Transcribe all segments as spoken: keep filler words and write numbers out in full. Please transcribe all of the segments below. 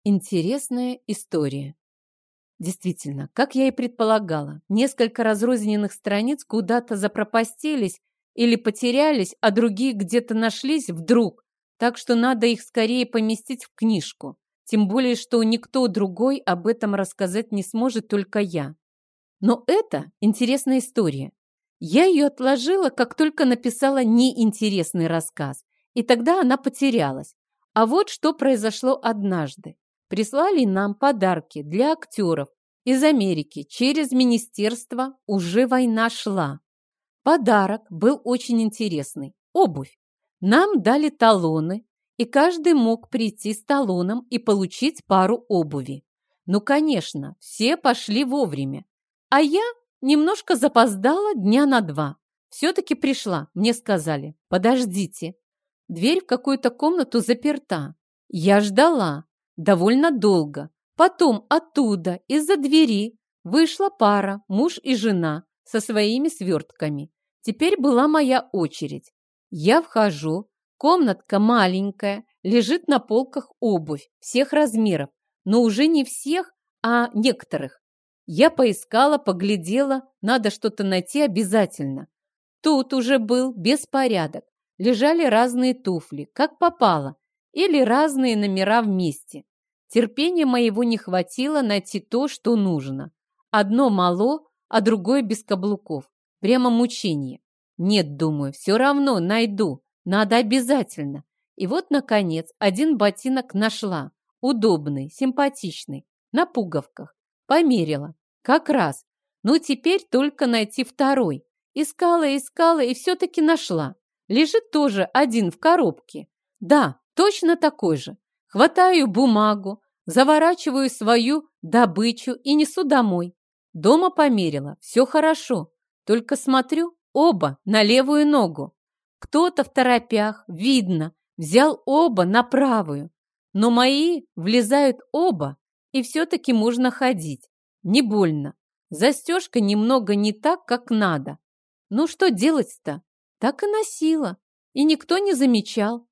Интересная история. Действительно, как я и предполагала, несколько разрозненных страниц куда-то запропастились или потерялись, а другие где-то нашлись вдруг, так что надо их скорее поместить в книжку. Тем более, что никто другой об этом рассказать не сможет, только я. Но это интересная история. Я ее отложила, как только написала неинтересный рассказ, и тогда она потерялась. А вот что произошло однажды. Прислали нам подарки для актеров из Америки через министерство, уже война шла. Подарок был очень интересный. Обувь. Нам дали талоны, и каждый мог прийти с талоном и получить пару обуви. Ну, конечно, все пошли вовремя. А я немножко запоздала дня на два. Все-таки пришла, мне сказали, подождите. Дверь в какую-то комнату заперта. Я ждала. Довольно долго. Потом оттуда, из-за двери, вышла пара, муж и жена, со своими свертками. Теперь была моя очередь. Я вхожу, комнатка маленькая, лежит на полках обувь всех размеров, но уже не всех, а некоторых. Я поискала, поглядела, надо что-то найти обязательно. Тут уже был беспорядок. Лежали разные туфли, как попало, или разные номера вместе. Терпения моего не хватило найти то, что нужно. Одно мало, а другое без каблуков. Прямо мучение. Нет, думаю, все равно найду. Надо обязательно. И вот, наконец, один ботинок нашла. Удобный, симпатичный, на пуговках. Померила. Как раз. Ну, теперь только найти второй. Искала, искала и все-таки нашла. Лежит тоже один в коробке. Да, точно такой же. Хватаю бумагу, заворачиваю свою добычу и несу домой. Дома померила, все хорошо. Только смотрю, оба на левую ногу. Кто-то в торопях, видно, взял оба на правую. Но мои влезают оба, и все-таки можно ходить. Не больно. Застежка немного не так, как надо. Ну что делать-то? Так и носила, и никто не замечал.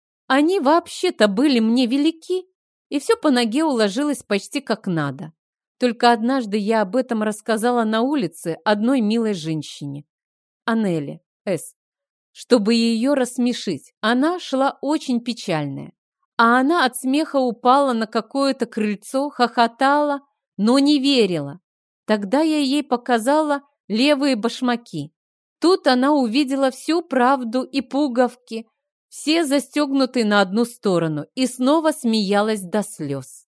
Они вообще-то были мне велики, и все по ноге уложилось почти как надо. Только однажды я об этом рассказала на улице одной милой женщине, Анеле С., чтобы ее рассмешить. Она шла очень печальная, а она от смеха упала на какое-то крыльцо, хохотала, но не верила. Тогда я ей показала левые башмаки. Тут она увидела всю правду и пуговки, все застегнуты на одну сторону, и снова смеялась до слез.